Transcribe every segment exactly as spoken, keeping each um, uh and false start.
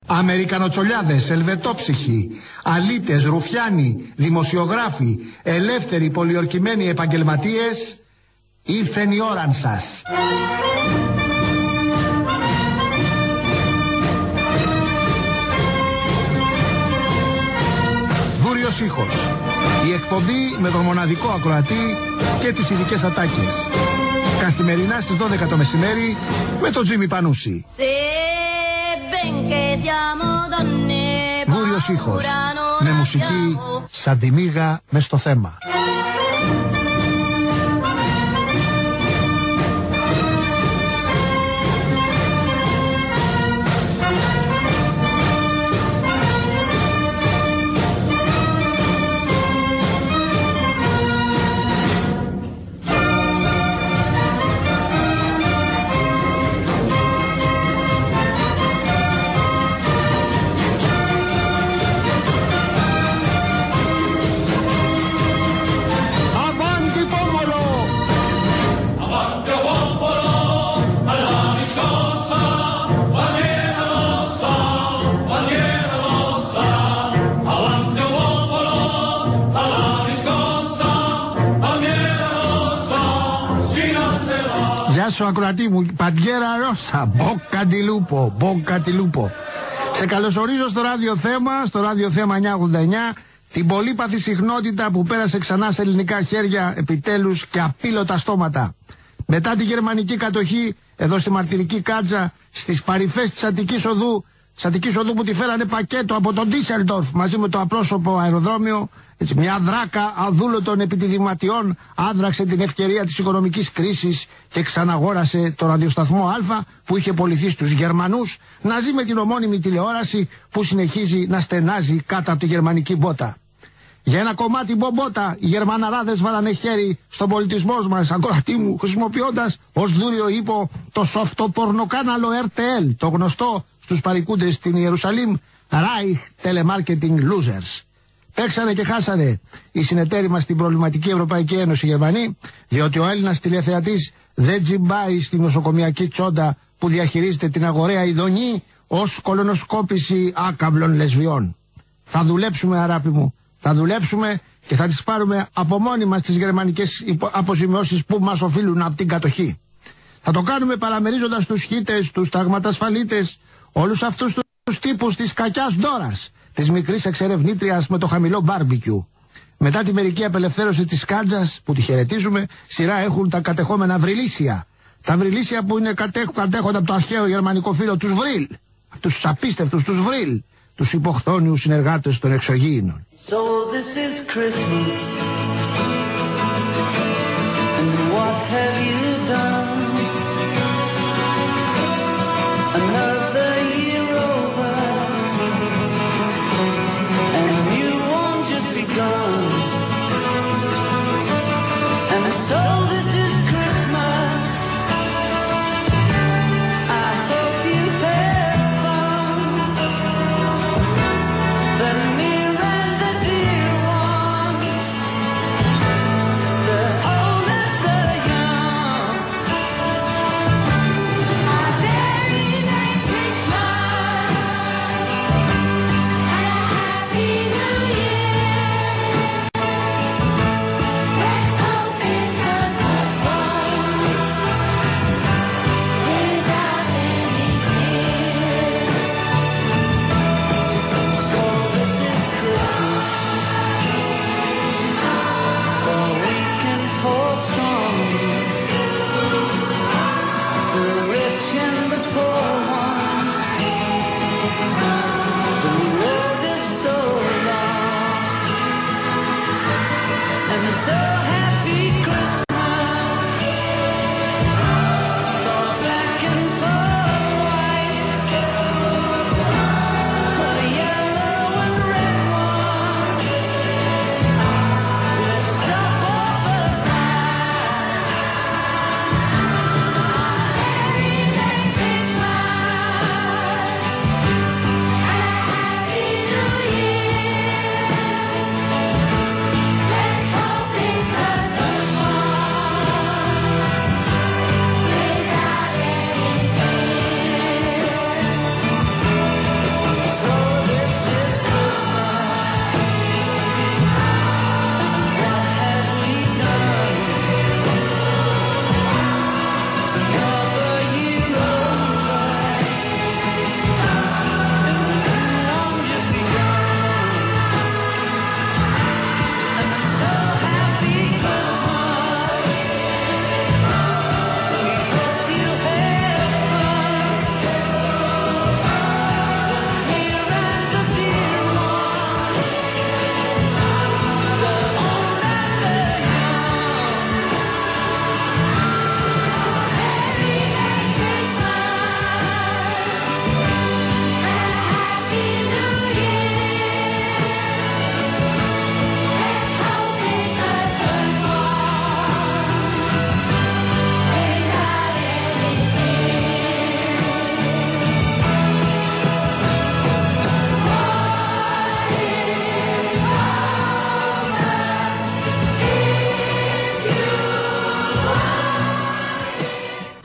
Αμερικανοτσολιάδες, ελβετόψυχοι, αλήτες, ρουφιάνοι, δημοσιογράφοι, ελεύθεροι, πολιορκημένοι επαγγελματίες, ήρθεν η ώραν σας. Δούριος ήχος. Η εκπομπή με τον μοναδικό ακροατή και τις ειδικές ατάκες. Καθημερινά στις δώδεκα το μεσημέρι με τον Τζίμι Πανούση. Δούριος ήχος. Με μουσική σαν τη μύγα μες στο θέμα. Γεια σου ακροατή μου, Παντιέρα Ρώσα, Μποκαντιλούπο, Μποκαντιλούπο. Σε καλωσορίζω στο ραδιοθέμα, στο ραδιοθέμα εννιακόσια ογδόντα εννιά, την πολύπαθη συχνότητα που πέρασε ξανά σε ελληνικά χέρια, επιτέλους και απίλωτα στόματα. Μετά τη γερμανική κατοχή, εδώ στη μαρτυρική Κάτζα, στις παρυφές της Αττικής Οδού, της Αττικής Οδού που τη φέρανε πακέτο από τον Ντίσσελντορφ μαζί με το απρόσωπο αεροδρόμιο, έτσι, μια δράκα αδούλωτων επιδηματιών άδραξε την ευκαιρία της οικονομικής κρίσης και ξαναγόρασε το ραδιοσταθμό Α που είχε πωληθεί στους Γερμανούς να ζει με την ομώνυμη τηλεόραση που συνεχίζει να στενάζει κάτω από τη γερμανική μπότα. Για ένα κομμάτι μπομπότα, οι Γερμαναράδες βάλανε χέρι στον πολιτισμό μας, ακροατή μου, χρησιμοποιώντας ως δούριο ύπο το σοφτοπορνοκάναλο ερ τι ελ, το γνωστό στους παρικούντες στην Ιερουσαλήμ Reich Telemarketing Losers. Παίξανε και χάσανε οι συνεταίροι μας στην προβληματική Ευρωπαϊκή Ένωση Γερμανοί, διότι ο Έλληνας τηλεθεατής δεν τζιμπάει στη νοσοκομιακή τσόντα που διαχειρίζεται την αγοραία ειδονή ως κολονοσκόπηση άκαυλων λεσβιών. Θα δουλέψουμε, αγάπη μου, θα δουλέψουμε και θα τις πάρουμε από μόνοι μας τις γερμανικές αποζημιώσεις που μας οφείλουν από την κατοχή. Θα το κάνουμε παραμερίζοντας τους χίτες, τους ταγματασφαλίτες, όλους αυτούς τους τύπους της κακιάς ντόρας, της μικρής εξερευνήτριας με το χαμηλό μπάρμπικιου. Μετά τη μερική απελευθέρωση της Κάτζας που τη χαιρετίζουμε, σειρά έχουν τα κατεχόμενα βρυλίσια. Τα βρυλίσια που είναι κατέχ, κατέχονται από το αρχαίο γερμανικό φύλλο τους Βρύλ. Αυτούς τους απίστευτους τους Βρύλ, τους υποχθόνιους συνεργάτες των εξωγήινων. So this is Christmas, and what have you done? Another year over, and you won't just begun. And so this is Christmas, I hope you've had fun. The near and the dear ones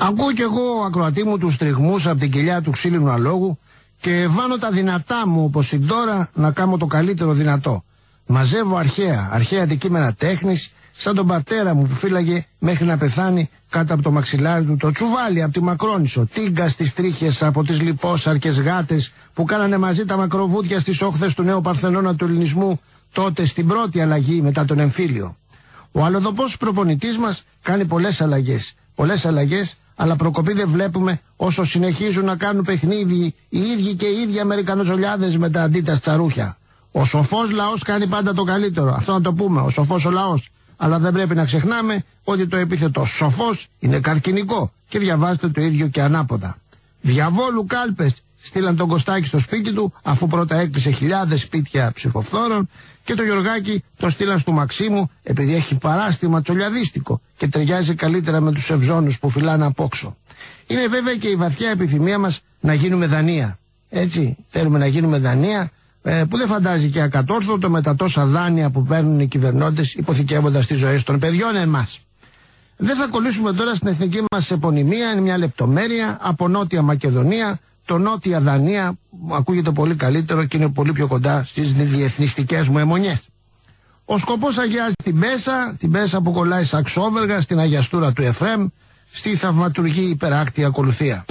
Ακούω κι εγώ, ακροατή μου, τους τριγμούς από την κοιλιά του ξύλινου αλόγου και βάνω τα δυνατά μου, όπως η τώρα, να κάνω το καλύτερο δυνατό. Μαζεύω αρχαία, αρχαία αντικείμενα τέχνης, σαν τον πατέρα μου που φύλαγε μέχρι να πεθάνει κάτω από το μαξιλάρι του το τσουβάλι από τη Μακρόνησο, τίγκα στις τρίχες από τις λιπόσαρκες γάτες που κάνανε μαζί τα μακροβούδια στις όχθες του νέου Παρθενώνα του ελληνισμού, τότε στην πρώτη αλλαγή μετά τον εμφύλιο. Ο αλλοδοπός προπονητής μας κάνει πολλές αλλαγές, πολλές αλλαγές, αλλά προκοπή δεν βλέπουμε όσο συνεχίζουν να κάνουν παιχνίδι οι ίδιοι και οι ίδιοι Αμερικανοζολιάδες με τα αντίτα τσαρούχια. Ο σοφός λαός κάνει πάντα το καλύτερο, αυτό να το πούμε, ο σοφός ο λαός. Αλλά δεν πρέπει να ξεχνάμε ότι το επίθετο σοφός είναι καρκινικό και διαβάζετε το ίδιο και ανάποδα. Διαβόλου κάλπες στείλαν τον Κωστάκη στο σπίτι του, αφού πρώτα έκλεισε χιλιάδες σπίτια ψηφοφθόρων, και το Γιωργάκη το στείλαν στο Μαξίμου επειδή έχει παράστημα τσολιαδίστικο και ταιριάζει καλύτερα με τους ευζώνους που φυλάνε απόξω. Είναι βέβαια και η βαθιά επιθυμία μας να γίνουμε Δανία. Έτσι, θέλουμε να γίνουμε Δανία, που δεν φαντάζει και ακατόρθωτο με τα τόσα δάνεια που παίρνουν οι κυβερνώντες υποθηκεύοντας τις ζωές των παιδιών εμάς. Δεν θα κολλήσουμε τώρα στην εθνική μας επωνυμία, είναι μια λεπτομέρεια από Νότια Μακεδονία, το Νότια Δανία, ακούγεται πολύ καλύτερο και είναι πολύ πιο κοντά στις διεθνιστικές μου αιμονιές. Ο σκοπός αγιάζει την Πέσα, την Πέσα που κολλάει σαξόβεργα στην αγιαστούρα του Εφρέμ, στη θαυματουργή υπεράκτη ακολουθία.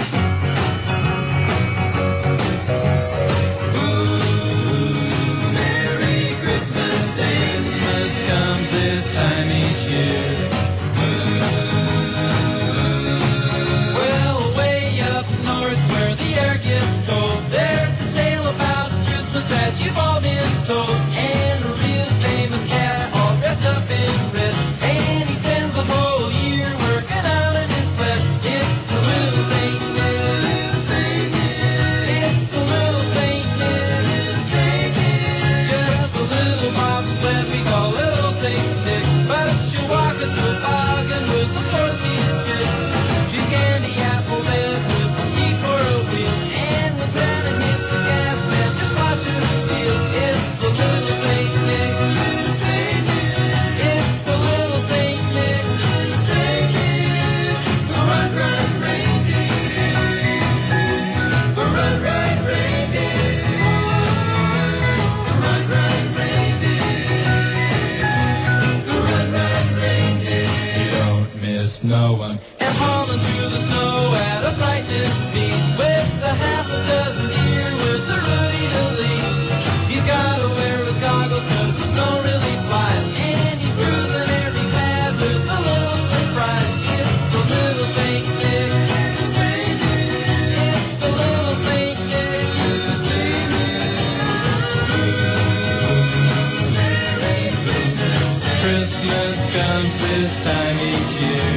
No one. And hauling through the snow at a frightening speed with a half a dozen deer with the Rudy to lead. He's gotta wear his goggles cause the snow really flies, and he's cruising every path with a little surprise. It's the little Saint Nick. It's the little Saint Nick. Merry Christmas. Christmas comes this time each year.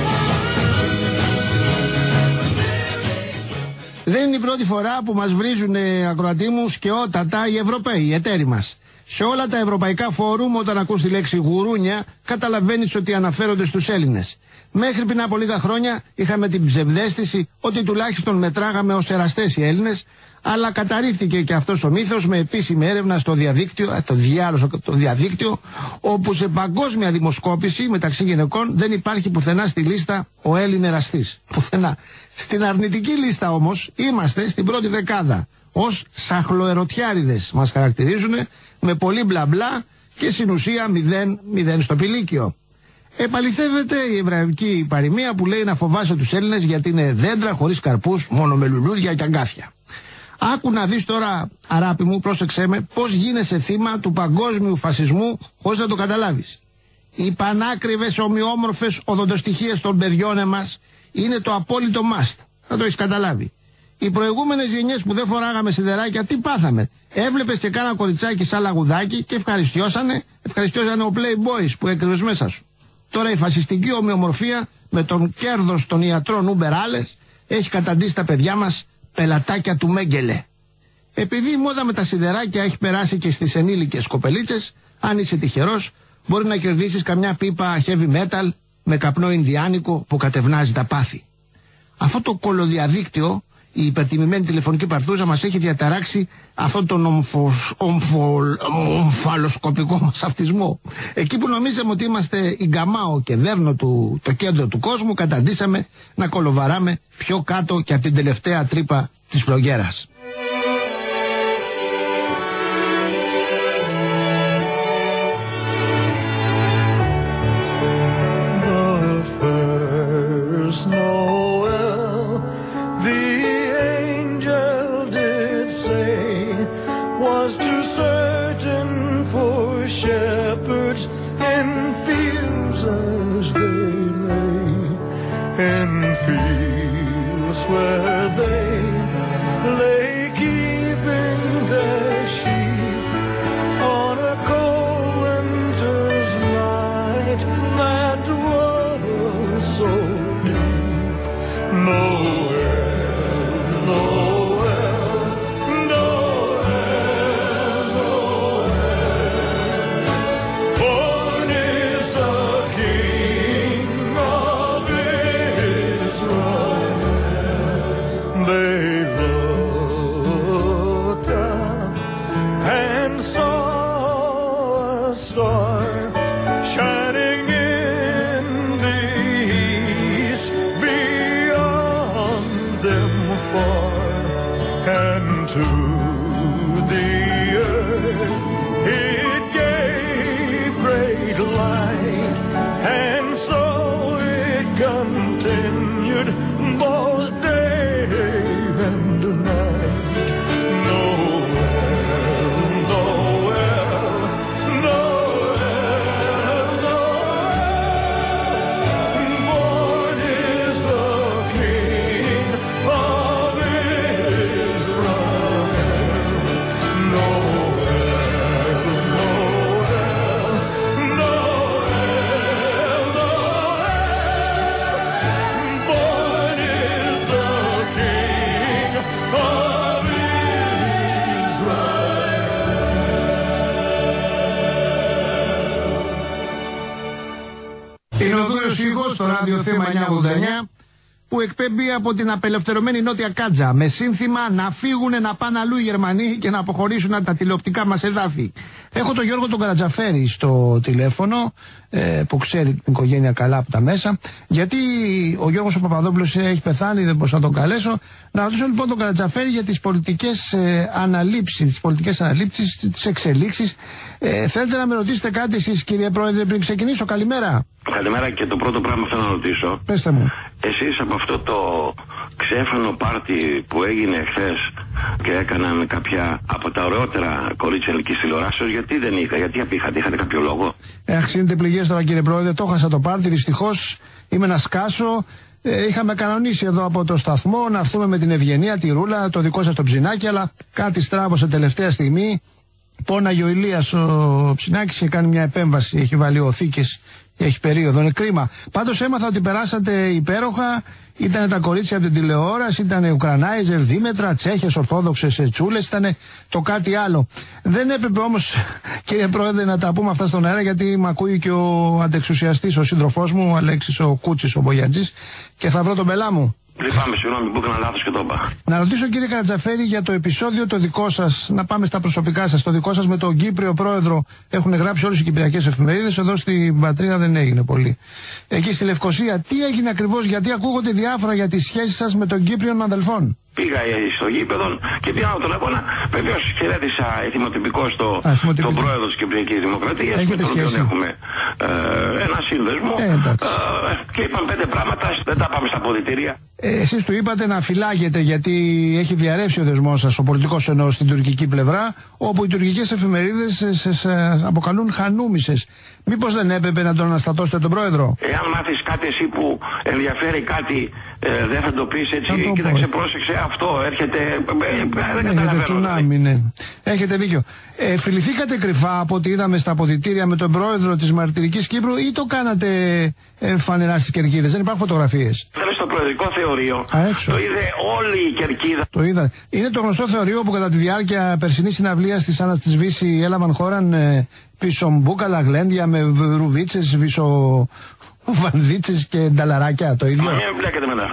Δεν είναι η πρώτη φορά που μας βρίζουν ακροατοί μου σκαιότατα οι Ευρωπαίοι, οι εταίροι μας. Σε όλα τα ευρωπαϊκά φόρουμ, όταν ακούς τη λέξη γουρούνια, καταλαβαίνεις ότι αναφέρονται στους Έλληνες. Μέχρι πριν από λίγα χρόνια είχαμε την ψευδαίσθηση ότι τουλάχιστον μετράγαμε ως εραστές οι Έλληνες, αλλά καταρρίφθηκε και αυτός ο μύθος με επίσημη έρευνα στο διαδίκτυο, το διάλογο το διαδίκτυο, όπου σε παγκόσμια δημοσκόπηση μεταξύ γυναικών δεν υπάρχει πουθενά στη λίστα ο Έλλην εραστής. Πουθενά. Στην αρνητική λίστα όμως είμαστε στην πρώτη δεκάδα. Ως σαχλοερωτιάριδες μας χαρακτηρίζουν, με πολύ μπλα μπλα και στην ουσία μηδέν μηδέν στο πηλίκιο. Επαληθεύεται η εβραϊκή παροιμία που λέει να φοβάσαι τους Έλληνες γιατί είναι δέντρα χωρίς καρπούς, μόνο με λουλούδια και αγκάθια. Άκου να δεις τώρα, αράπη μου, πρόσεξέ με, πώς γίνεσαι θύμα του παγκόσμιου φασισμού χωρίς να το καταλάβεις. Οι πανάκριβες ομοιόμορφες οδοντοστοιχίες των παιδιών εμάς είναι το απόλυτο must. Θα το έχεις καταλάβει. Οι προηγούμενες γενιές που δεν φοράγαμε σιδεράκια, τι πάθαμε? Έβλεπες και κάνα κοριτσάκι σαν λαγουδάκι και ευχαριστιώσανε, ευχαριστιώσανε ο Playboys που έκρυβες μέσα σου. Τώρα η φασιστική ομοιομορφία με τον κέρδος των ιατρών Ουμπεράλες έχει καταντήσει τα παιδιά μας πελατάκια του Μέγκελε. Επειδή η μόδα με τα σιδεράκια έχει περάσει και στις ενήλικες κοπελίτσες, αν είσαι τυχερός, μπορεί να κερδίσεις καμιά πίπα heavy metal με καπνό Ινδιάνικο που κατευνάζει τα πάθη. Αυτό το κολοδιαδίκτυο η υπερτιμημένη τηλεφωνική παρτούζα μας έχει διαταράξει αυτόν τον ομφος, ομφο, ομφαλοσκοπικό μας αυτισμό. Εκεί που νομίζαμε ότι είμαστε η Γκαμάο και Δέρνο του, το κέντρο του κόσμου, καταντήσαμε να κολοβαράμε πιο κάτω και από την τελευταία τρύπα της φλογέρας. Was too certain for shepherds in fields as they lay, in fields where they lay keeping their sheep on a cold winter's night that was so deep. Nowhere, nowhere, nowhere, nowhere. Born is the King of Israel. They looked up and saw a star shining in the east beyond them far, and to the earth it gave great light, and so it continued both day and night. Nowhere, nowhere, nowhere, nowhere. Born is the King of Israel. Nowhere, nowhere, nowhere, nowhere. Born is the King of Israel. Είναι ο Δούριος ήχος στο ραδιοθέμα εννιακόσια ογδόντα εννιά που εκπέμπει από την απελευθερωμένη Νότια Κάτζα με σύνθημα να φύγουν να πάνε αλλού οι Γερμανοί και να αποχωρήσουν από τα τηλεοπτικά μας εδάφη. Έχω τον Γιώργο τον Καρατζαφέρη στο τηλέφωνο ε, που ξέρει την οικογένεια καλά από τα μέσα, γιατί ο Γιώργος ο Παπαδόπουλος έχει πεθάνει, δεν μπορούσα να τον καλέσω. Να ρωτήσω λοιπόν τον Καρατζαφέρη για τις πολιτικές ε, αναλήψεις, τις πολιτικές αναλήψεις, τις εξελίξεις. Ε, θέλετε να με ρωτήσετε κάτι εσείς, κύριε Πρόεδρε, πριν ξεκινήσω? Καλημέρα. Καλημέρα, και το πρώτο πράγμα θέλω να ρωτήσω. Πέστε μου. Εσείς από αυτό το ξέφανο πάρτι που έγινε χθες και έκαναν κάποια από τα ωραιότερα κορίτσια ελληνικής τηλεοράσεως, γιατί δεν είχα, γιατί απήχατε, είχατε κάποιο λόγο? Ε, Αξίνετε πληγές τώρα, κύριε Πρόεδρε, το χάσα το πάρτι, δυστυχώς είμαι ένα σκάσο. Ε, είχαμε κανονίσει εδώ από το σταθμό να έρθουμε με την Ευγενία, τη Ρούλα, το δικό σας το Ψινάκι, αλλά κάτι στράβωσε τελευταία στιγμή. Πόναγε ο Ηλίας ο Ψινάκης, είχε κάνει μια επέμβαση, έχει βάλει οθήκες, έχει περίοδο, είναι κρίμα. Πάντως έμαθα ότι περάσατε υπέροχα, ήταν τα κορίτσια από την τηλεόραση, ήταν Ουκρανάιζερ, Δήμετρα, Τσέχες, Ορθόδοξες τσούλες, ήταν το κάτι άλλο. Δεν έπρεπε όμως, κύριε Πρόεδρε, να τα πούμε αυτά στον αέρα, γιατί μ' ακούει και ο αντεξουσιαστής, ο σύντροφός μου, ο Αλέξης ο Κούτσης, ο Μπογιατζής, και θα βρω τον πελά μου. Λυπάμαι, συγγνώμη που έκανα λάθος και το είπα. Να ρωτήσω, κύριε Καρατζαφέρη, για το επεισόδιο το δικό σας, να πάμε στα προσωπικά σας, το δικό σας με τον Κύπριο Πρόεδρο. Έχουν γράψει όλες οι κυπριακές εφημερίδες, εδώ στην πατρίδα δεν έγινε πολύ. Εκεί στη Λευκοσία, τι έγινε ακριβώς, γιατί ακούγονται διάφορα για τις σχέσεις σας με τον Κύπριον αδελφών? Πήγα στο γήπεδο και πήγα τον αγώνα. Βεβαίως χαιρέτησα εθιμοτυπικό στο, τον πρόεδρο της Κυπριακής Δημοκρατίας, με τον οποίο έχουμε ε, ένα σύνδεσμο. Ε, ε, και είπαμε πέντε πράγματα, δεν τα πάμε στα αποδυτήρια. Ε, εσείς του είπατε να φυλάγετε, γιατί έχει διαρρεύσει ο δεσμός σας, ο πολιτικός εννοώ, στην τουρκική πλευρά, όπου οι τουρκικές εφημερίδες σας αποκαλούν χανούμισες. Μήπως δεν έπρεπε να τον αναστατώσετε τον πρόεδρο? Εάν μάθεις κάτι εσύ που ενδιαφέρει κάτι, ε, δεν θα το πεις έτσι. Το κοίταξε, πω. πρόσεξε αυτό, έρχεται. Ε, ε, δεν Έχετε καταλαβαίνω. τσουνάμι, ναι. Έχετε δίκιο. Ε, φιληθήκατε κρυφά από ό,τι είδαμε στα αποδυτήρια με τον πρόεδρο της Μαρτυρικής Κύπρου, ή το κάνατε ε, φανερά στις κερκίδες? Δεν υπάρχουν φωτογραφίες? Ήταν στο προεδρικό θεωρείο. Α, έξω. Το είδε όλη η κερκίδα. Το είδα. Είναι το γνωστό θεωρείο που κατά τη διάρκεια περσινής συναυλίας της Άννας της Βύση έλαβαν χώραν ε, πισομπούκαλα, γλέντια με ρουβίτσες, βυσοβανδίτσες και νταλαράκια. Το ίδιο. Μα μην μπλέκετε με αυτά.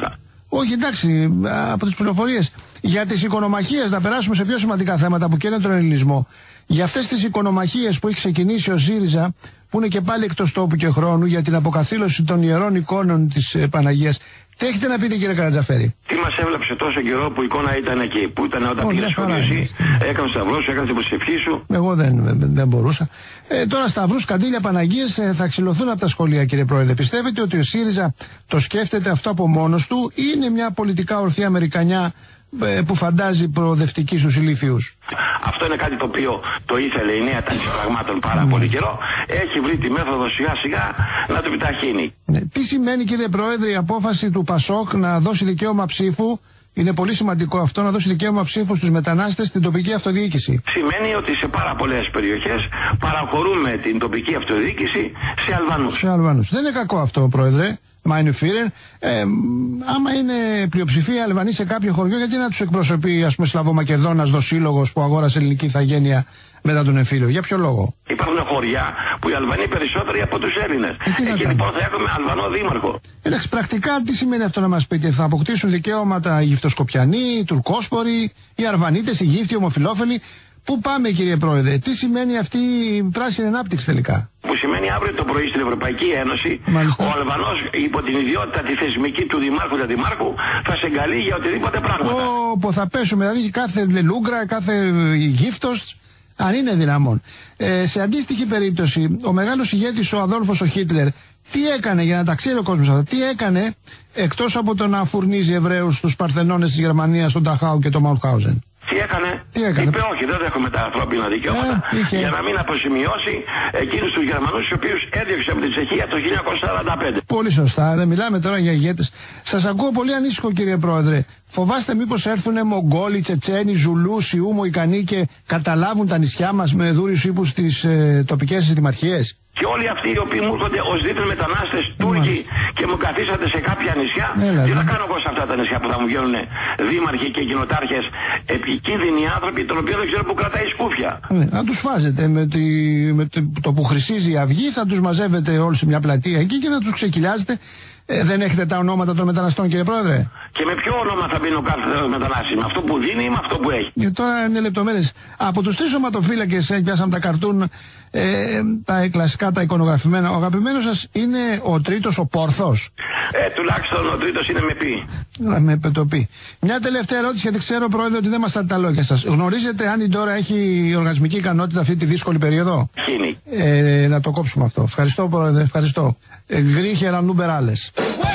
Όχι, εντάξει, από τις πληροφορίες. Για τις οικονομαχίες, να περάσουμε σε πιο σημαντικά θέματα που καίνε τον ελληνισμό. Για αυτές τις οικονομαχίες που έχει ξεκινήσει ο ΣΥΡΙΖΑ, που είναι και πάλι εκτός τόπου και χρόνου, για την αποκαθήλωση των ιερών εικόνων της ε, Παναγίας. Τι έχετε να πείτε, κύριε Καρατζαφέρη? Τι μας έβλεψε τόσο καιρό που η εικόνα ήταν εκεί, που ήταν όταν Ω, πήγες μια σχολείο χαρά εσύ, έκανες σταυρό σου, έκανες την προσευχή σου. Εγώ δεν, δεν, δεν μπορούσα. Ε, τώρα σταυρούς, καντήλια, Παναγίες ε, θα ξυλωθούν από τα σχολεία, κύριε Πρόεδρε. Πιστεύετε ότι ο ΣΥΡΙΖΑ το σκέφτεται αυτό από μόνος του ή είναι μια πολιτικά ορθή Αμερικανιά ε, που φαντάζει προοδευτική στους ηλίθιους? Αυτό είναι κάτι το οποίο το ήθελε η νέα τάξη πραγμάτων πάρα mm. πολύ καιρό. Έχει βρει τη μέθοδο σιγά σιγά να το επιταχύνει. Ναι. Τι σημαίνει, κύριε Πρόεδρε, η απόφαση του ΠΑΣΟΚ να δώσει δικαίωμα ψήφου? Είναι πολύ σημαντικό αυτό, να δώσει δικαίωμα ψήφου στους μετανάστες στην τοπική αυτοδιοίκηση. Σημαίνει ότι σε πάρα πολλές περιοχές παραχωρούμε την τοπική αυτοδιοίκηση σε Αλβανούς. Σε Αλβανούς. Δεν είναι κακό αυτό, Πρόεδρε. Meine Führer, ε, άμα είναι πλειοψηφία Αλβανοί σε κάποιο χωριό, γιατί να τους εκπροσωπεί, ας πούμε, Σλαβομακεδόνας δοσύλλογος που αγόρασε ελληνική ηθαγένεια μετά τον εμφύλιο? Για ποιο λόγο? Υπάρχουν χωριά που οι Αλβανοί περισσότεροι από τους Έλληνες. Ε, Εκεί λοιπόν θα έχουμε Αλβανό δήμαρχο. Εντάξει, πρακτικά τι σημαίνει αυτό να μας πείτε? Θα αποκτήσουν δικαιώματα οι Γυφτοσκοπιανοί, οι Τουρκόσποροι, οι Αρβανίτες, οι Γύφτιοι, οι Ομοφυλόφιλοι. Πού πάμε, κύριε Πρόεδρε? Τι σημαίνει αυτή η πράσινη ανάπτυξη τελικά? Που σημαίνει αύριο το πρωί στην Ευρωπαϊκή Ένωση, Μάλιστα. ο Αλβανός υπό την ιδιότητα τη θεσμική του Δημάρχου ή Αντιμάρχου θα σε εγκαλεί για οτιδήποτε πράγματα. Ω, θα πέσουμε, δηλαδή κάθε λελούγκρα, κάθε γύφτος, αν είναι δυναμόν. Ε, σε αντίστοιχη περίπτωση, ο μεγάλος ηγέτης ο Αδόλφος ο Χίτλερ, τι έκανε, για να τα ξέρει ο κόσμος αυτό, τι έκανε εκτός από το να φουρνίζει Εβραίους στους Παρθενώνες της Γερμανίας, τον Ταχάου και τον Μαουτχάουζεν? Τι έκανε? Τι έκανε? Είπε όχι, δεν δέχομαι τα ανθρώπινα δικαιώματα, ε, είχε... για να μην αποσημειώσει εκείνους τους Γερμανούς τους οποίους έδιωξε από την Τσεχία το χίλια εννιακόσια σαράντα πέντε. Πολύ σωστά, δεν μιλάμε τώρα για ηγέτες. Σας ακούω πολύ ανήσυχο, κύριε Πρόεδρε. Φοβάστε μήπως έρθουν Μογγόλοι, Τσετσένοι, Ζουλού, Σιού, Μοϊκανοί και καταλάβουν τα νησιά μας με δούριους ύπους στις ε, τοπικές δημαρχίες? Και όλοι αυτοί οι οποίοι μου έρχονται ως δίθεν μετανάστες Τούρκοι και μου καθίσατε σε κάποια νησιά, Έλα, τι δε. θα κάνω εγώ σε αυτά τα νησιά που θα μου βγαίνουν δήμαρχοι και κοινοτάρχες, επικίνδυνοι άνθρωποι, των οποίων δεν ξέρω που κρατάει σκούφια. Ναι, να τους βάζετε με, τη, με το, το που χρυσίζει η αυγή, θα τους μαζεύετε όλους σε μια πλατεία εκεί και να τους ξεκυλιάζετε. Ε, δεν έχετε τα ονόματα των μεταναστών, κύριε Πρόεδρε? Και με ποιο όνομα θα μπει ο κάθε μετανάστη? Με αυτό που δίνει ή με αυτό που έχει? Και τώρα είναι λεπτομέρειες. Από τους τρεις σωματοφύλακες, ε, πιάσαμε τα καρτούν, ε, τα κλασικά, τα εικονογραφημένα. Ο αγαπημένος σας είναι ο τρίτος, ο Πόρθος? Ε, τουλάχιστον ο τρίτος είναι με πι. Με πετοπή. Μια τελευταία ερώτηση, γιατί ξέρω, Πρόεδρε, ότι δεν μας τα λόγια σας. Γνωρίζετε αν η Ντόρα έχει οργανισμική ικανότητα αυτή τη δύσκολη περίοδο? Χίνη. Ε, να το κόψουμε αυτό. Ευχαριστώ, Πρόεδρε, ευχαριστώ. Ε, Γρήχερα νουμπεράλες.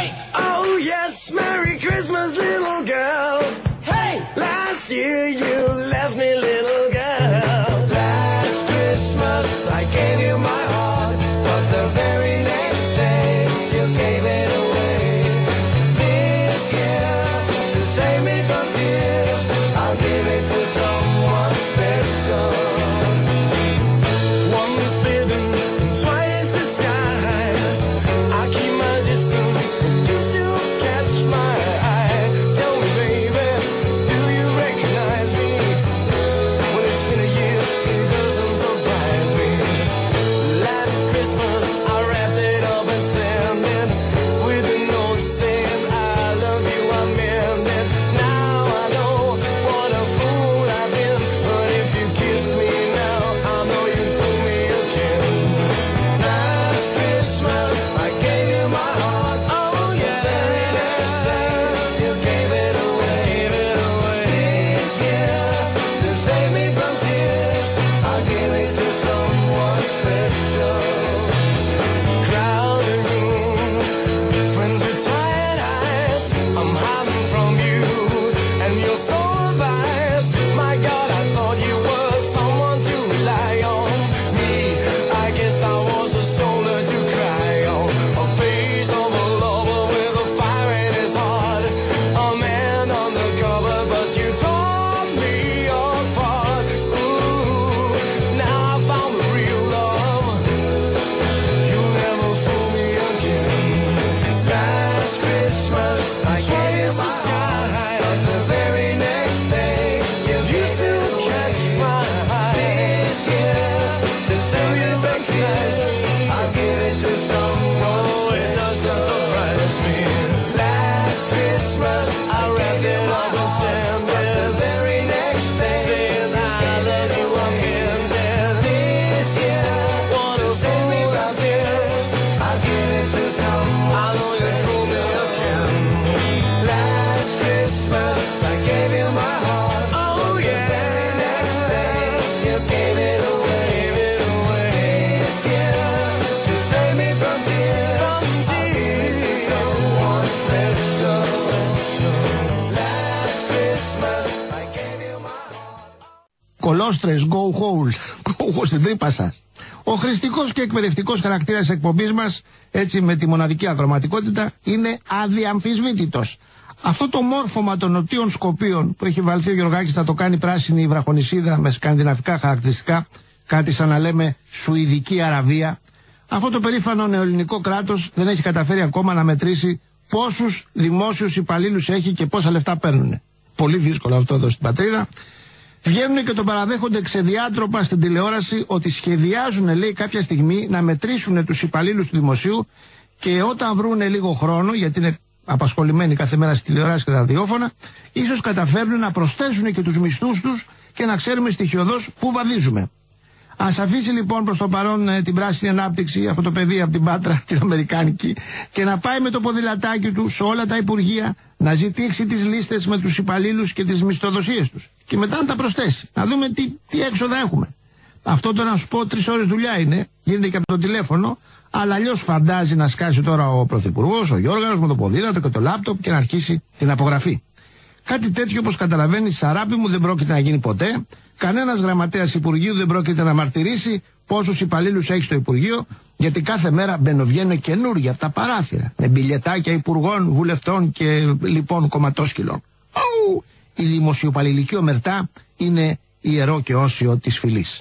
Oh yes, Merry Christmas, little girl. Hey, last year you left me, little girl. Last Christmas I gave you my heart, but the very next day you gave it away. This year, to save me from tears, I'll give it to someone special. Once bitten, twice the shy. I keep my distance, you still catch my eye. Κολόστρες, go hole, go hole στην τρύπα σας. Ο χρηστικός και εκπαιδευτικός χαρακτήρας της εκπομπής μας, έτσι με τη μοναδική ακροματικότητα, είναι αδιαμφισβήτητος. Αυτό το μόρφωμα των νοτίων Σκοπίων που έχει βαλθεί ο Γεωργάκης να το κάνει πράσινη βραχονησίδα με σκανδιναβικά χαρακτηριστικά, κάτι σαν να λέμε Σουηδική Αραβία, αυτό το περήφανο νεοελληνικό κράτος δεν έχει καταφέρει ακόμα να μετρήσει πόσους δημόσιους υπαλλήλους έχει και πόσα λεφτά παίρνουν. Πολύ δύσκολο αυτό εδώ στην πατρίδα. Βγαίνουν και τον παραδέχονται ξεδιάτροπα στην τηλεόραση ότι σχεδιάζουν, λέει, κάποια στιγμή να μετρήσουν τους υπαλλήλους του δημοσίου και όταν βρούνε λίγο χρόνο, γιατί είναι απασχολημένοι κάθε μέρα στη τηλεόραση και τα ραδιόφωνα, ίσως καταφέρνουν να προσθέσουν και τους μισθούς τους και να ξέρουμε στοιχειοδός πού βαδίζουμε. Ας αφήσει λοιπόν προς το παρόν ε, την πράσινη ανάπτυξη, αυτό το παιδί από την Πάτρα, την Αμερικάνικη, και να πάει με το ποδηλατάκι του σε όλα τα υπουργεία να ζητήσει τις λίστες με τους υπαλλήλους και τις μισθοδοσίες τους. Και μετά να τα προσθέσει. Να δούμε τι, τι έξοδα έχουμε. Αυτό το να σου πω τρεις ώρες δουλειά είναι, γίνεται και από το τηλέφωνο, αλλά αλλιώς φαντάζει να σκάσει τώρα ο Πρωθυπουργός, ο Γιώργαρος, με το ποδήλατο και το λάπτοπ και να αρχίσει την απογραφή. Κάτι τέτοιο, όπως καταλαβαίνεις, Σαράπη μου, δεν πρόκειται να γίνει ποτέ. Κανένας γραμματέας Υπουργείου δεν πρόκειται να μαρτυρήσει πόσους υπαλλήλους έχει στο Υπουργείο, γιατί κάθε μέρα μπαινοβγαίνουν καινούργια από τα παράθυρα, με μπιλιετάκια υπουργών, βουλευτών και λοιπόν κομματόσκυλων. Ου, η δημοσιοπαλληλική ομερτά είναι ιερό και όσιο της φυλής.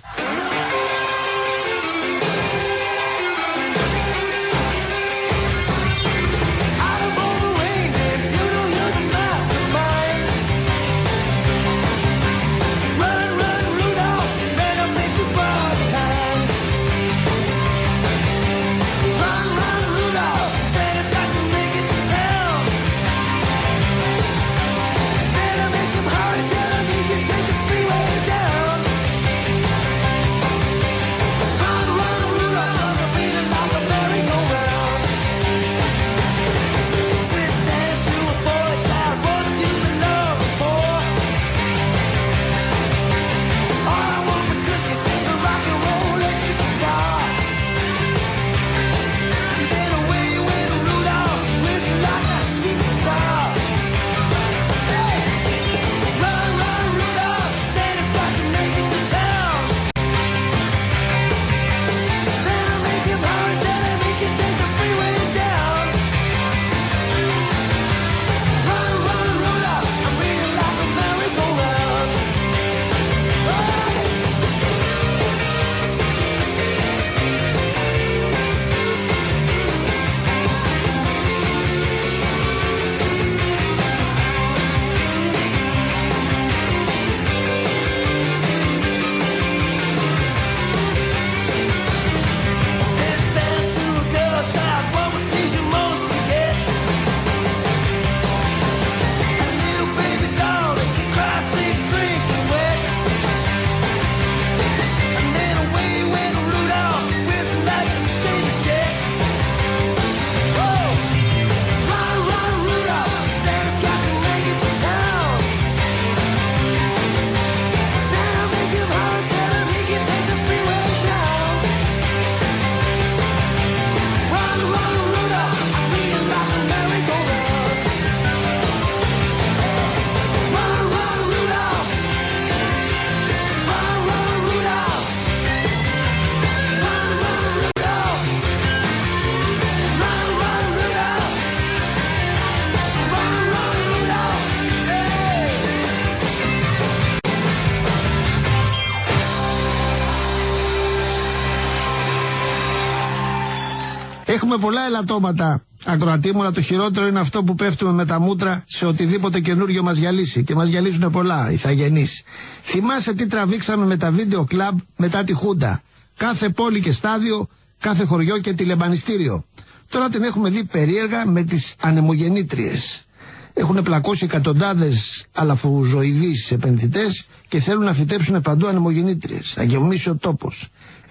Έχουμε πολλά ελαττώματα, ακροατή μου, αλλά το χειρότερο είναι αυτό που πέφτουμε με τα μούτρα σε οτιδήποτε καινούριο μας γυαλίσει. Και μας γυαλίζουν πολλά, ηθαγενείς. Θυμάσαι τι τραβήξαμε με τα βίντεο κλαμπ μετά τη Χούντα. Κάθε πόλη και στάδιο, κάθε χωριό και τηλεμπανιστήριο. Τώρα την έχουμε δει περίεργα με τις ανεμογεννήτριες. Έχουν πλακώσει εκατοντάδες αλαφουζοειδείς επενδυτές και θέλουν να φυτέψουν παντού ανεμογεννήτριες. Θα γεμίσει ο τόπος.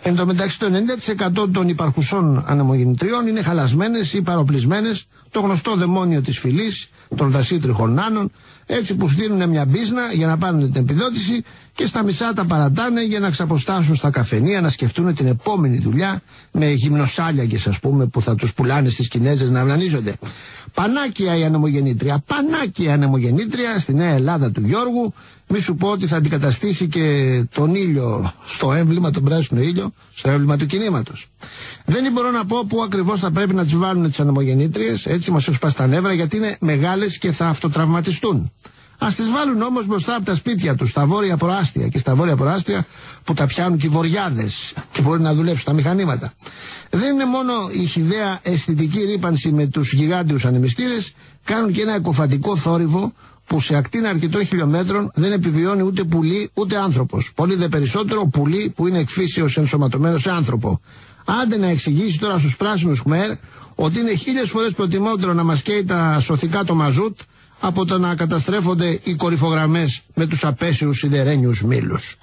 Εν τω μεταξύ, το ενενήντα τοις εκατό των υπαρχουσών ανεμογεννητριών είναι χαλασμένες ή παροπλισμένες, το γνωστό δαιμόνιο της φυλής, των δασίτριχων νάνων, έτσι που στείλουν μια μπίζνα για να πάρουν την επιδότηση και στα μισά τα παρατάνε για να ξαποστάσουν στα καφενεία, να σκεφτούν την επόμενη δουλειά με γυμνοσάλιαγγες, ας πούμε, που θα τους πουλάνε στις Κινέζες να αυνανίζονται. Πανάκια η ανεμογεννήτρια, πανάκια η ανεμογεννήτρια στη Νέα Ελλάδα του Γιώργου. Μη σου πω ότι θα αντικαταστήσει και τον ήλιο στο έμβλημα, τον πράσινο ήλιο, στο έμβλημα του κινήματος. Δεν μπορώ να πω πού ακριβώς θα πρέπει να τις βάλουν τις ανεμογεννήτριες, έτσι μας έχουν σπάσει τα νεύρα, γιατί είναι μεγάλες και θα αυτοτραυματιστούν. Ας τις βάλουν όμως μπροστά από τα σπίτια τους, στα βόρεια προάστια, και στα βόρεια προάστια που τα πιάνουν και οι βορειάδες και μπορεί να δουλέψουν τα μηχανήματα. Δεν είναι μόνο η χυδαία αισθητική ρύπανση με τους γιγάντιους ανεμιστήρες, κάνουν και ένα εκοφαντικό θόρυβο που σε ακτίνα αρκετών χιλιόμετρων δεν επιβιώνει ούτε πουλί ούτε άνθρωπος. Πολύ δε περισσότερο πουλί που είναι εκφύσεως ενσωματωμένο σε άνθρωπο. Άντε να εξηγήσει τώρα στους πράσινους Χμέρ ότι είναι χίλιες φορές προτιμότερο να μας καίει τα σωθικά το μαζούτ από το να καταστρέφονται οι κορυφογραμμές με τους απέσιους σιδερένιους μήλους.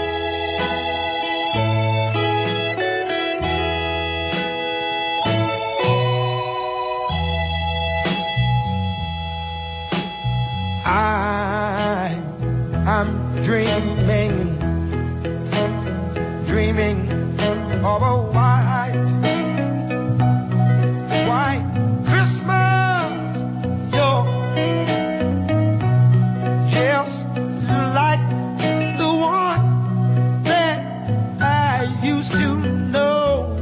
I, I'm dreaming, dreaming of a white, white Christmas. You're just like the one that I used to know.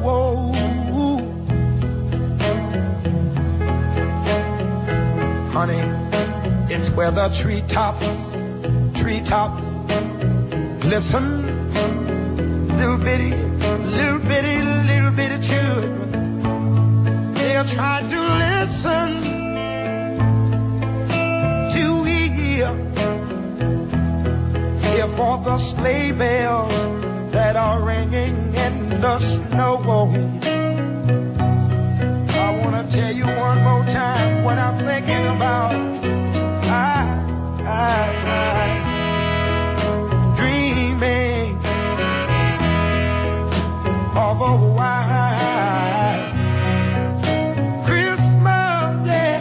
Honey, it's where the treetops, treetops glisten. Little bitty, little bitty, little bitty children, they'll try to listen to hear, hear for the sleigh bells that are ringing in the snow. I wanna tell you one more time what I'm thinking about. I, I, I, dreaming of a white Christmas, yeah,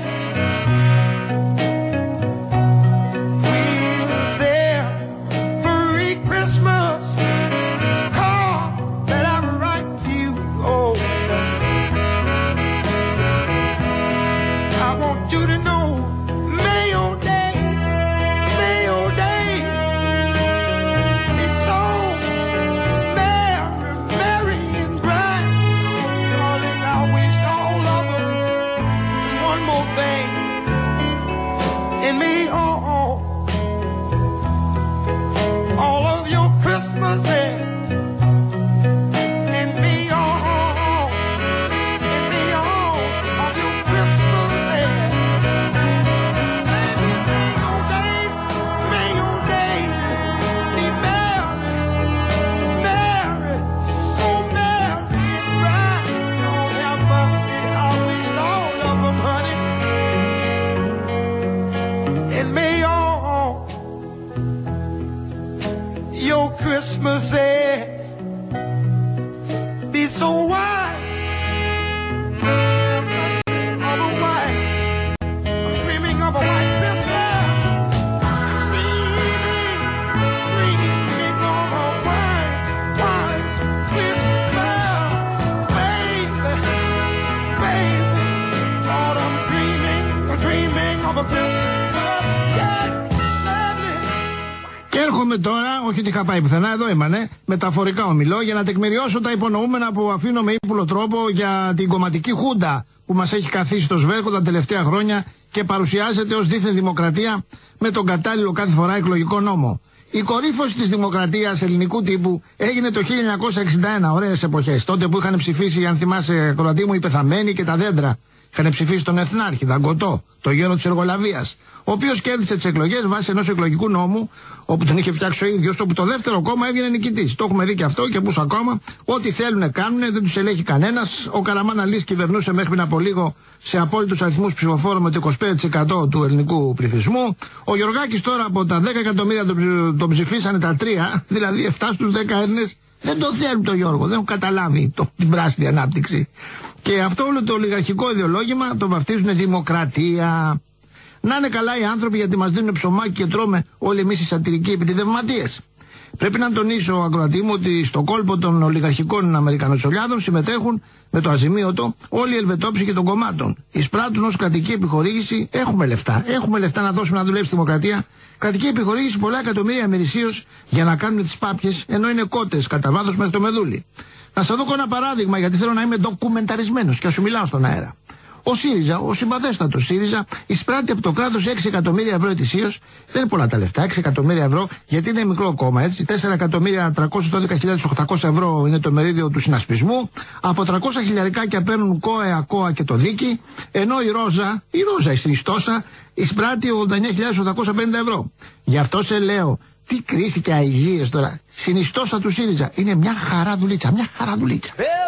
with every Christmas card that I write you. Oh, I want you to know, may your day, may your days be so merry, merry and bright. Darling, I wish all of them one more thing in me, oh, oh. All of your Christmases in me, oh, oh. In me, all of your Christmases. Your days, may your days be merry, merry, so merry and bright. Oh, have mercy, I wish all of them, honey, and may all your Christmases be so white, of a white. I'm dreaming of a white Christmas. Dreaming, dreaming of a white, white Christmas. Baby, baby, Lord, I'm dreaming, dreaming of a Christmas. Yeah, lovely. Και έρχομαι τώρα, όχι ότι είχα πάει πουθενά, εδώ ήμανε, μεταφορικά ομιλώ, για να τεκμηριώσω τα υπονοούμενα που αφήνω με ύπουλο τρόπο για την κομματική χούντα που μας έχει καθίσει στο σβέρκο τα τελευταία χρόνια και παρουσιάζεται ως δίθεν δημοκρατία με τον κατάλληλο κάθε φορά εκλογικό νόμο. Η κορύφωση της δημοκρατίας ελληνικού τύπου έγινε το χίλια εννιακόσια εξήντα ένα, ωραίες εποχές, τότε που είχαν ψηφίσει, αν θυμάσαι, Κροατή μου, οι πεθαμένοι και τα δέντρα. Είχαν ψηφίσει τον Εθνάρχη, Δαγκωτό, το γέρο της εργολαβίας, ο οποίος κέρδισε τις εκλογές βάσει ενός εκλογικού νόμου, όπου τον είχε φτιάξει ο ίδιος, όπου το δεύτερο κόμμα έβγαινε νικητής. Το έχουμε δει και αυτό και πούς ακόμα. Ό,τι θέλουν κάνουν, δεν τους ελέγχει κανένας. Ο Καραμάν Αλής κυβερνούσε μέχρι πριν από λίγο σε απόλυτους αριθμούς ψηφοφόρων με το είκοσι πέντε τοις εκατό του ελληνικού πληθυσμού. Ο Γιωργάκης τώρα από τα δέκα εκατομμύρια τον, τον ψηφίσανε τα τρία, δηλαδή επτά στους δέκα Έλληνες Δεν το θέλουν τον Γιώργο, δεν έχουν καταλάβει το, την πράσινη ανάπτυξη. Και αυτό όλο το ολιγαρχικό ιδεολόγημα το βαφτίζουν δημοκρατία. Να είναι καλά οι άνθρωποι γιατί μας δίνουν ψωμάκι και τρώμε όλοι εμείς οι σατυρικοί επιτιδευματίες. Πρέπει να τονίσω, ακροατή μου, ότι στο κόλπο των ολιγαρχικών Αμερικανοτσολιάδων συμμετέχουν με το αζημίωτο όλοι οι ελβετόψοι και των κομμάτων. Εισπράττουν ως κρατική επιχορήγηση, έχουμε λεφτά. Έχουμε λεφτά να δώσουμε να δουλέψει η δημοκρατία. Κρατική επιχορήγηση πολλά εκατομμύρια μερισίως για να κάνουν τις πάπιες, ενώ είναι κότες κατά βάθος μέχρι το μεδούλι. Να σας δω ένα παράδειγμα, γιατί θέλω να είμαι ντοκουμενταρισμένος και να σου μιλάω στον αέρα. Ο ΣΥΡΙΖΑ, ο συμπαθέστατος ΣΥΡΙΖΑ, εισπράττει από το κράτος έξι εκατομμύρια ευρώ ετησίως. Δεν είναι πολλά τα λεφτά, έξι εκατομμύρια ευρώ, γιατί είναι μικρό κόμμα, έτσι. τέσσερα εκατομμύρια τριακόσιες δώδεκα χιλιάδες οκτακόσια ευρώ είναι το μερίδιο του συνασπισμού. Από τριακόσια χιλιαρικάκια παίρνουν ΚΟΕ, ΑΚΟΑ και το Δίκη. Ενώ η Ρόζα, η Ρόζα, η συνιστόσα, εισπράττει ογδόντα εννέα χιλιάδες οκτακόσια πενήντα ευρώ. Γι' αυτό σε λέω, τι κρίση και αηδίες τώρα. Συνιστόσα του ΣΥΡΙΖΑ. Είναι μια χαρά δουλίτσα, μια χαρά δουλίτσα.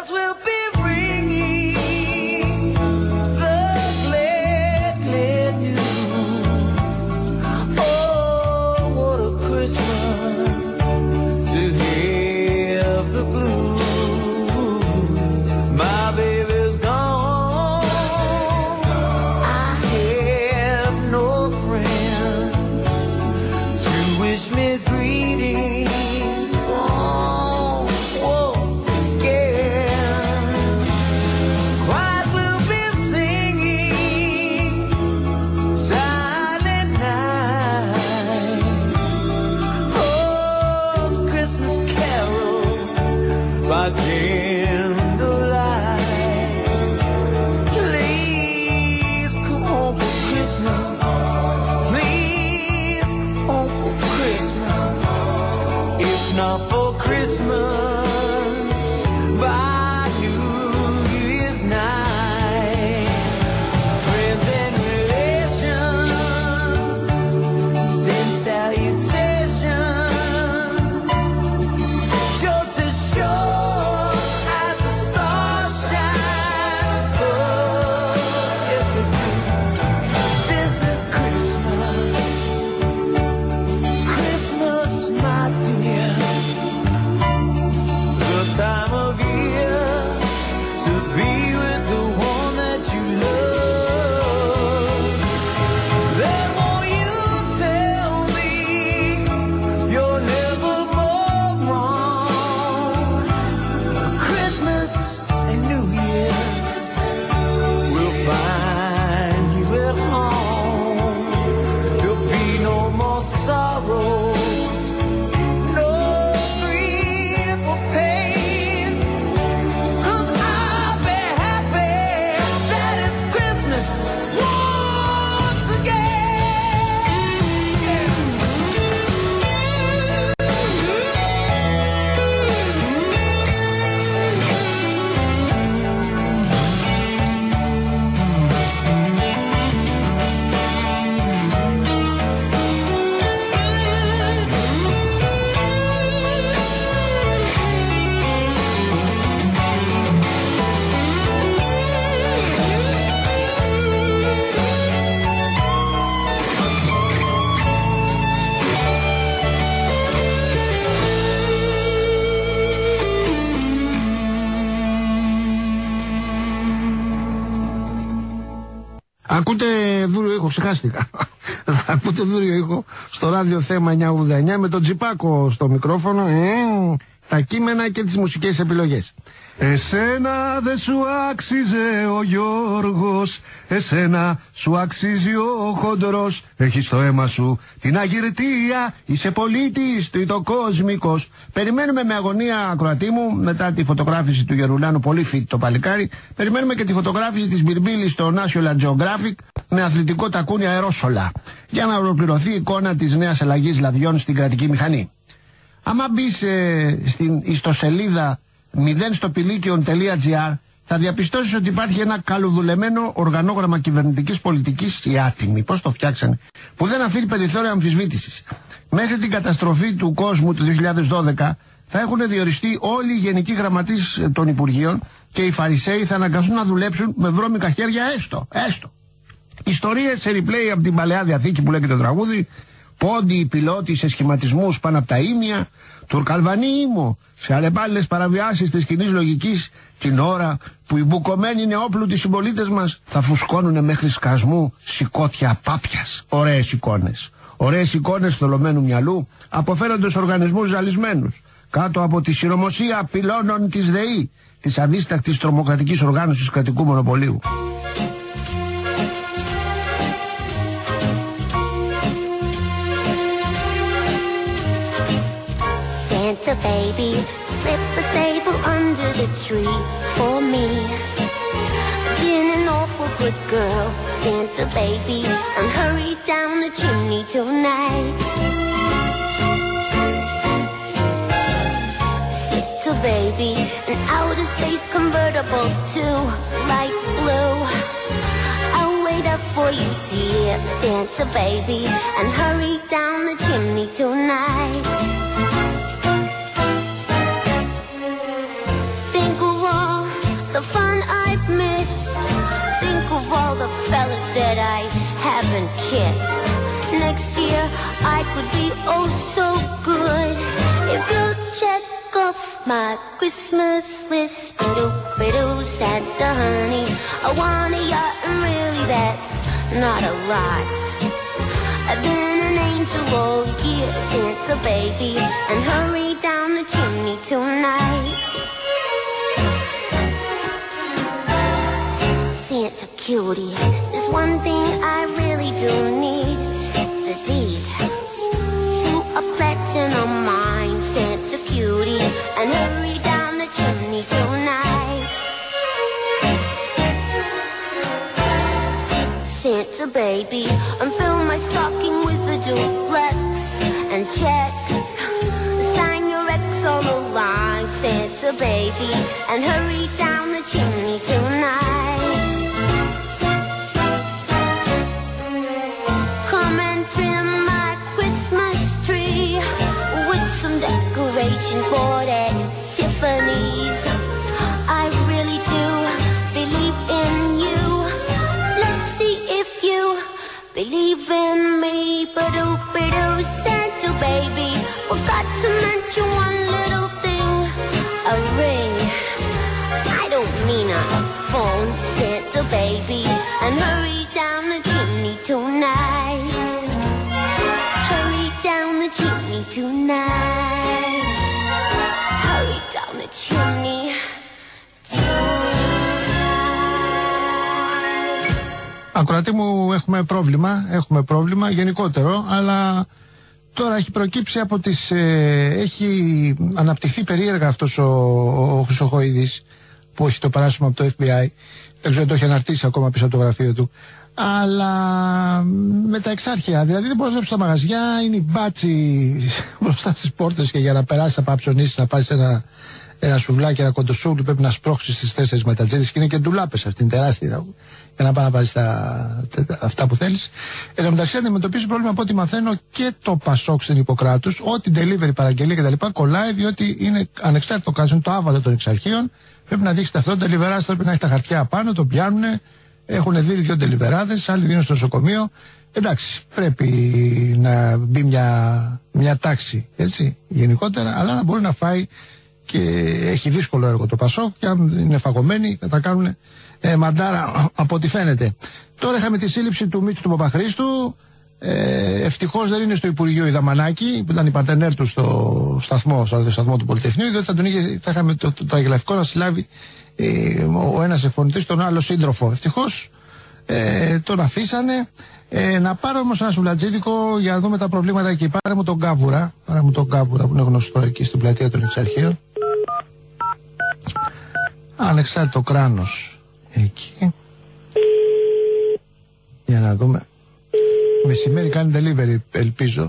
Ακούτε δούριο ήχο, ξεχάστηκα. Θα ακούτε δούριο ήχο στο ράδιο θέμα εννιακόσια ογδόντα εννιά με τον Τζιπάκο στο μικρόφωνο. Ε, τα κείμενα και τις μουσικές επιλογές. Εσένα δεν σου άξιζε ο Γιώργος, εσένα σου αξίζει ο χοντρός. Έχεις στο αίμα σου την αγυρτία, είσαι πολίτης τριτοκόσμικος. Περιμένουμε με αγωνία, ακροατή μου, μετά τη φωτογράφηση του Γερουλάνου, πολύ fit το παλικάρι, περιμένουμε και τη φωτογράφηση της Μπιρμπίλης στο National Geographic με αθλητικό τακούνι αερόσολα, για να ολοκληρωθεί η εικόνα της νέας αλλαγής λαδιών στην κρατική μηχανή. Άμα μπεις ε, στην ιστοσελίδα μηδέν στο πηλίκιον τελεία τζι άρ, θα διαπιστώσεις ότι υπάρχει ένα καλοδουλεμένο οργανόγραμμα κυβερνητικής πολιτικής, οι άτιμοι, πώς το φτιάξανε, που δεν αφήνει περιθώρια αμφισβήτησης. Μέχρι την καταστροφή του κόσμου του δύο χιλιάδες δώδεκα θα έχουν διοριστεί όλοι οι γενικοί γραμματείς των Υπουργείων και οι Φαρισαίοι θα αναγκαστούν να δουλέψουν με βρώμικα χέρια έστω, έστω. Ιστορίες σε replay από την Παλαιά Διαθήκη που λέγεται το τραγούδι, Πόντι πιλότοι σε σχηματισμούς πάνω από τα ίμια, Τουρκαλβανοί ήμο σε αλλεπάλληλες παραβιάσεις της κοινής λογικής, την ώρα που οι μπουκωμένοι νεόπλουτοι συμπολίτες μας θα φουσκώνουνε μέχρι σκασμού σηκώτια πάπιας. Ωραίες εικόνες. Ωραίες εικόνες θολωμένου μυαλού, αποφέροντες οργανισμούς ζαλισμένους, κάτω από τη σειρομοσία πυλώνων της ΔΕΗ, της αδίστακτης τρομοκρατικής οργάνωσης κρατικού μονοπωλίου. Santa baby, slip a sable under the tree for me. Been an awful good girl, Santa baby, and hurry down the chimney tonight. Santa baby, an outer space convertible to light blue. I'll wait up for you, dear Santa baby, and hurry down the chimney tonight. The fun I've missed. Think of all the fellas that I haven't kissed. Next year I could be oh so good if you'll check off my Christmas list. Biddle, biddle, Santa honey, I want a yacht and really that's not a lot. I've been an angel all year, Santa baby, and hurry down the chimney tonight. Santa cutie, there's one thing I really do need, the deed to a platinum mine. Santa cutie, and hurry down the chimney tonight. Santa baby, and fill my stocking with a duplex and checks. Sign your ex on the line, Santa baby, and hurry down the chimney tonight. Come and trim my Christmas tree with some decorations bought at Tiffany's. I really do believe in you. Let's see if you believe in me. Ba-doo, ba-doo, Santa baby, forgot to mention one little thing, a ring. I don't mean a phone, Santa baby, and hurry down the chimney tonight. Hurry down the chimney tonight. Hurry down the chimney tonight. Ακροατή μου, έχουμε πρόβλημα, έχουμε πρόβλημα γενικότερο, αλλά τώρα έχει προκύψει από τις... Ε, έχει αναπτυχθεί περίεργα αυτός ο, ο, ο Χρυσοχοίδης, που έχει το παράσημο από το εφ μπι άι. Δεν ξέρω αν το έχει αναρτήσει ακόμα πίσω από το γραφείο του. Αλλά με τα εξάρχεια, δηλαδή δεν μπορεί να βλέπει στα μαγαζιά, είναι οι μπάτσι μπροστά στις πόρτες και για να περάσει να πάει ψωνίσεις, να πάει σε ένα, ένα σουβλάκι, ένα κοντοσούβλι, πρέπει να σπρώξεις τις τέσσερις μετατζίδες και είναι και ντουλάπες αυτή, είναι τεράστια, για να πάει να πάρεις τα, αυτά που θέλεις. Εν τω μεταξύ αντιμετωπίζει πρόβλημα από ό,τι μαθαίνω και το Πασόκ στην Ιπποκράτους, ό,τι delivery, παραγγελία κτλ. Κολλάει, διότι είναι ανεξάρτητο κράτος, είναι το άβατο των εξαρχείων. Πρέπει να δείξει ταυτότητα, τελιβεράς πρέπει να έχει τα χαρτιά απάνω, το πιάνουν, έχουν δει δύο τελιβεράδες, άλλοι δίνουν στο νοσοκομείο. Εντάξει, πρέπει να μπει μια, μια τάξη, έτσι, γενικότερα, αλλά να μπορεί να φάει και έχει δύσκολο έργο το Πασόκ και αν είναι φαγωμένοι θα τα κάνουν ε, μαντάρα από ό,τι φαίνεται. Τώρα είχαμε τη σύλληψη του Μίτσου του Παπαχρήστου. Ε, ευτυχώς δεν είναι στο Υπουργείο η Δαμανάκη, που ήταν η παρτενέρ του στο σταθμό, στο ραδιοσταθμό του Πολυτεχνείου, διότι θα, τον είχε, θα είχαμε το, το τραγελαφικό να συλλάβει ε, ο ένας εφωνητής τον άλλο σύντροφο. Ευτυχώς ε, τον αφήσανε. Ε, να πάρω όμως ένα σουβλατζίδικο για να δούμε τα προβλήματα εκεί. Πάρε μου τον Κάβουρα, πάρε μου τον Κάβουρα που είναι γνωστό εκεί στην πλατεία των Εξαρχείων. Ανεξάρτητο κράνος εκεί. Για να δούμε. Μεσημέρι κάνει delivery, ελπίζω.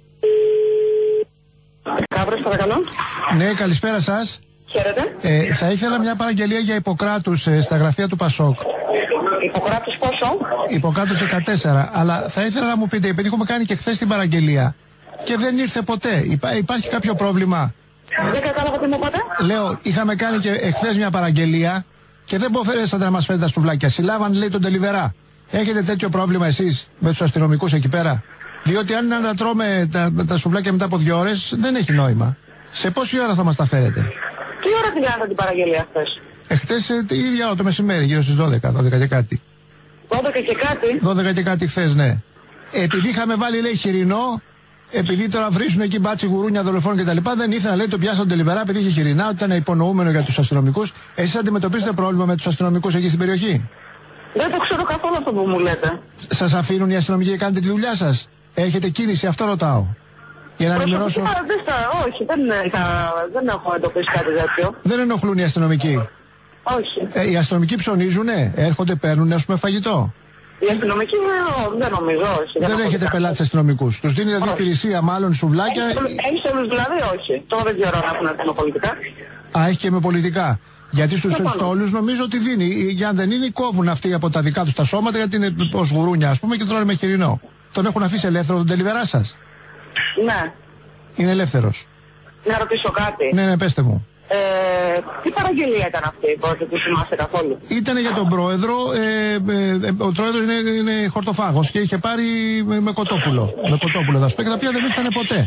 Κάβρος, παρακαλώ. Ναι, καλησπέρα σας. Χαίρετε. Ε, θα ήθελα μια παραγγελία για Ιπποκράτους ε, στα γραφεία του Πασόκ. Ιπποκράτους πόσο? Ιπποκράτους δεκατέσσερα. Αλλά θα ήθελα να μου πείτε, επειδή έχουμε κάνει και χθες την παραγγελία και δεν ήρθε ποτέ, Υπά, υπάρχει κάποιο πρόβλημα? Δεν κατάλαβα τι μου είπατε. Λέω, είχαμε κάνει και εχθές μια παραγγελία και δεν μπορέσατε να μας φέρετε τα σουβλάκια. Συλλάβαν, λέει, τον τελιβερά. Έχετε τέτοιο πρόβλημα εσείς με τους αστυνομικούς εκεί πέρα? Διότι αν ανατρώμε τα, τα σουβλάκια μετά από δύο ώρες, δεν έχει νόημα. Σε πόση ώρα θα μας τα φέρετε? Τι ώρα την κάνατε την παραγγελία χθες? Εχθές η ίδια ώρα το μεσημέρι, γύρω στις δώδεκα, δώδεκα και κάτι. δώδεκα και κάτι. δώδεκα και κάτι χθες, ναι. Επειδή είχαμε βάλει, λέει, χοιρινό, επειδή τώρα βρίζουν εκεί μπάτσι, γουρούνια, δολοφόνοι κτλ. Δεν ήθελα, λέει, το πιάσαν τελειβερά επειδή είχε χοιρινά, ότι ήταν υπονοούμενο για τους αστυνομικούς. Εσείς αντιμετωπίζετε πρόβλημα με τους αστυνομικούς εκεί στην περιοχή? Δεν το ξέρω καθόλου αυτό που μου λέτε. Σας αφήνουν οι αστυνομικοί και κάνετε τη δουλειά σας? Έχετε κίνηση, αυτό ρωτάω. Για να ενημερώσω. Όχι, δεν, θα, δεν έχω εντοπίσει κάτι τέτοιο. Δεν ενοχλούν οι αστυνομικοί? Όχι. Ε, οι αστυνομικοί ψωνίζουνε, έρχονται, παίρνουν, ας πούμε, φαγητό? Οι αστυνομικοί δεν νομίζω, όχι. Δεν, δεν έχετε πελάτες αστυνομικούς? Τους δίνει δηλαδή υπηρεσία, μάλλον σουβλάκια? Έχει όλους δηλαδή, όχι. Τώρα δεν ξέρω αν έχουν με πολιτικά. Α, έχει και με πολιτικά. Γιατί στους στόλους νομίζω ότι δίνει. Για αν δεν είναι, κόβουν αυτοί από τα δικά τους τα σώματα, γιατί είναι ως γουρούνια, ας πούμε, και τρώνε με χοιρινό. Τον έχουν αφήσει ελεύθερο τον τελειβερά σας? Ναι. Είναι ελεύθερος? Να ρωτήσω κάτι. Ναι, ναι, πέστε μου. Ε, τι παραγγελία ήταν αυτή, πρώτη, που θυμάστε καθόλου? Ήτανε για τον πρόεδρο. Ε, ε, ο πρόεδρος είναι, είναι χορτοφάγος και είχε πάρει με, με κοτόπουλο. Με κοτόπουλο θα σου πω, και τα οποία δεν ήρθανε ποτέ.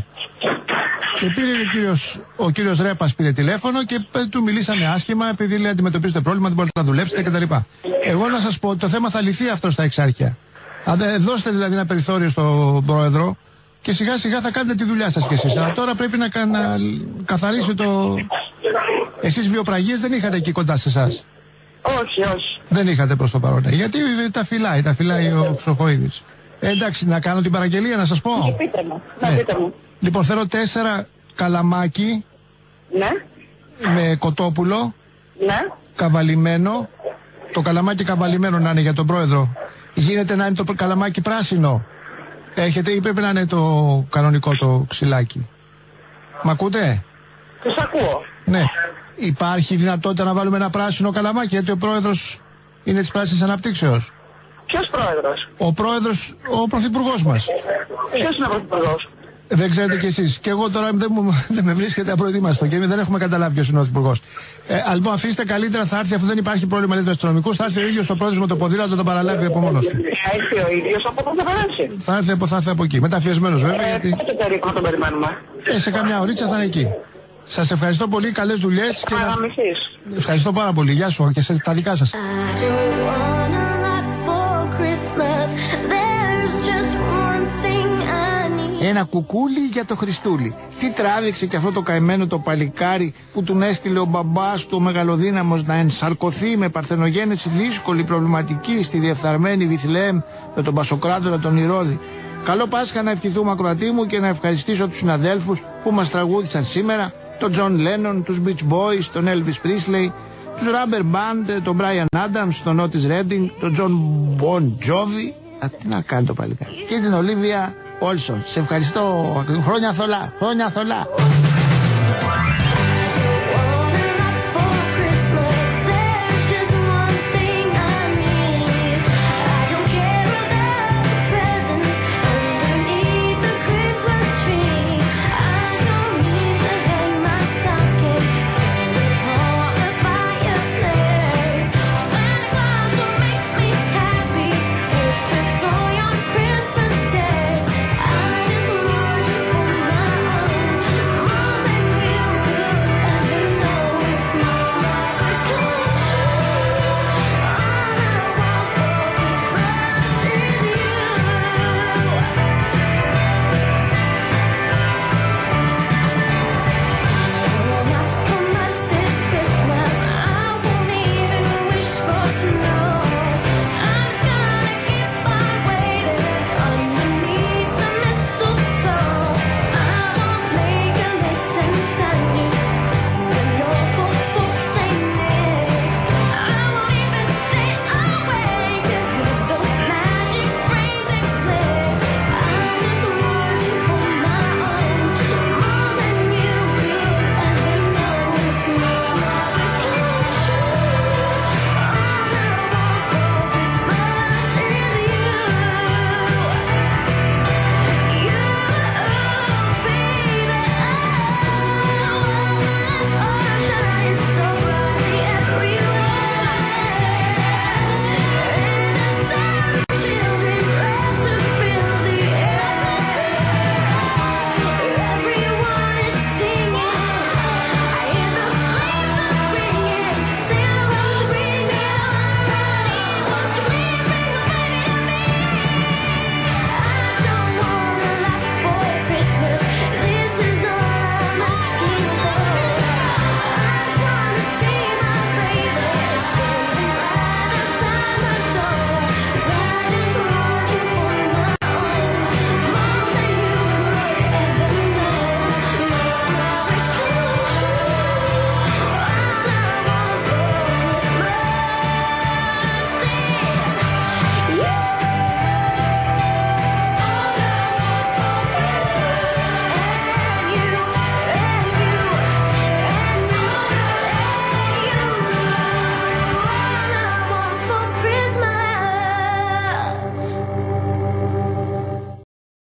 Και πήρε ο κύριος, ο κύριος Ρέπας πήρε τηλέφωνο και του μιλήσανε άσχημα, επειδή λέει αντιμετωπίζετε πρόβλημα, δεν μπορείτε να δουλέψετε κτλ. Εγώ να σας πω ότι το θέμα θα λυθεί αυτό στα εξάρχεια. Αν δεν δώσετε δηλαδή ένα περιθώριο στον πρόεδρο και σιγά σιγά θα κάνετε τη δουλειά σας κι εσείς. Αλλά τώρα πρέπει να, να καθαρίσει το. Εσείς βιοπραγίες δεν είχατε εκεί κοντά σε εσάς? Όχι, όχι. Δεν είχατε προς το παρόν. Γιατί τα φυλάει, τα φυλάει ο Ψοχοίδης. Ε, εντάξει, να κάνω την παραγγελία, να σας πω. Ναι, πείτε μου. Ναι. Ναι, πείτε μου. Λοιπόν, θέλω τέσσερα καλαμάκι. Ναι. Με κοτόπουλο. Ναι. Καβαλημένο. Το καλαμάκι καβαλημένο να είναι για τον πρόεδρο. Γίνεται να είναι το καλαμάκι πράσινο? Έχετε ή πρέπει να είναι το κανονικό το ξυλάκι? Μ' ακούτε? Τους ακούω. Ναι. Υπάρχει δυνατότητα να βάλουμε ένα πράσινο καλαμάκι, γιατί ο πρόεδρος είναι της Πράσινης Αναπτύξεως? Ποιος πρόεδρος? Ο πρόεδρος, ο πρωθυπουργός μας. Ποιος είναι ο πρωθυπουργός? Δεν ξέρετε κι εσείς. Και εγώ τώρα δεν, μου, δεν με βρίσκεται απροετοίμαστο και δεν έχουμε καταλάβει ποιος είναι ο πρωθυπουργός. Ε, λοιπόν, αφήστε καλύτερα, θα έρθει, αφού δεν υπάρχει πρόβλημα με τους αστυνομικούς, θα έρθει ο ίδιος ο πρόεδρος με το ποδήλατο, θα τον παραλάβει από μόνος του. Θα έρθει ο ίδιος από εδώ, θα περάσει. Θα έρθει από, θα έρθει από εκεί. Μεταφιεσμένος βέβαια. Ε, γιατί... πότε περίπου να τον περιμένουμε? Ε, σε καμιά ωρίτσα θα είναι εκεί. Σας ευχαριστώ πολύ, καλές δουλειές. Και να... Ευχαριστώ πάρα πολύ. Γεια σου και σε τα δικά σας. Ένα κουκούλι για το Χριστούλη. Τι τράβηξε και αυτό το καημένο το παλικάρι που τον έστειλε ο μπαμπάς του ο μεγαλοδύναμος να ενσαρκωθεί με παρθενογέννηση δύσκολη, προβληματική στη διεφθαρμένη Βιθλεέμ με τον Πασοκράτορα τον Ηρώδη. Καλό Πάσχα να ευχηθούμε, ακροατή μου, και να ευχαριστήσω τους συναδέλφους που μας τραγούδησαν σήμερα, τον Τζον Λένον, τους Beach Boys, τον Elvis Presley, τους Rubber Band, τον Brian Adams, τον Otis Redding, τον John Bon Jovi. Α, τι να κάνει το παλικάρι. Και την Olivia Olson. Σε ευχαριστώ. Χρόνια θολά. Χρόνια θολά.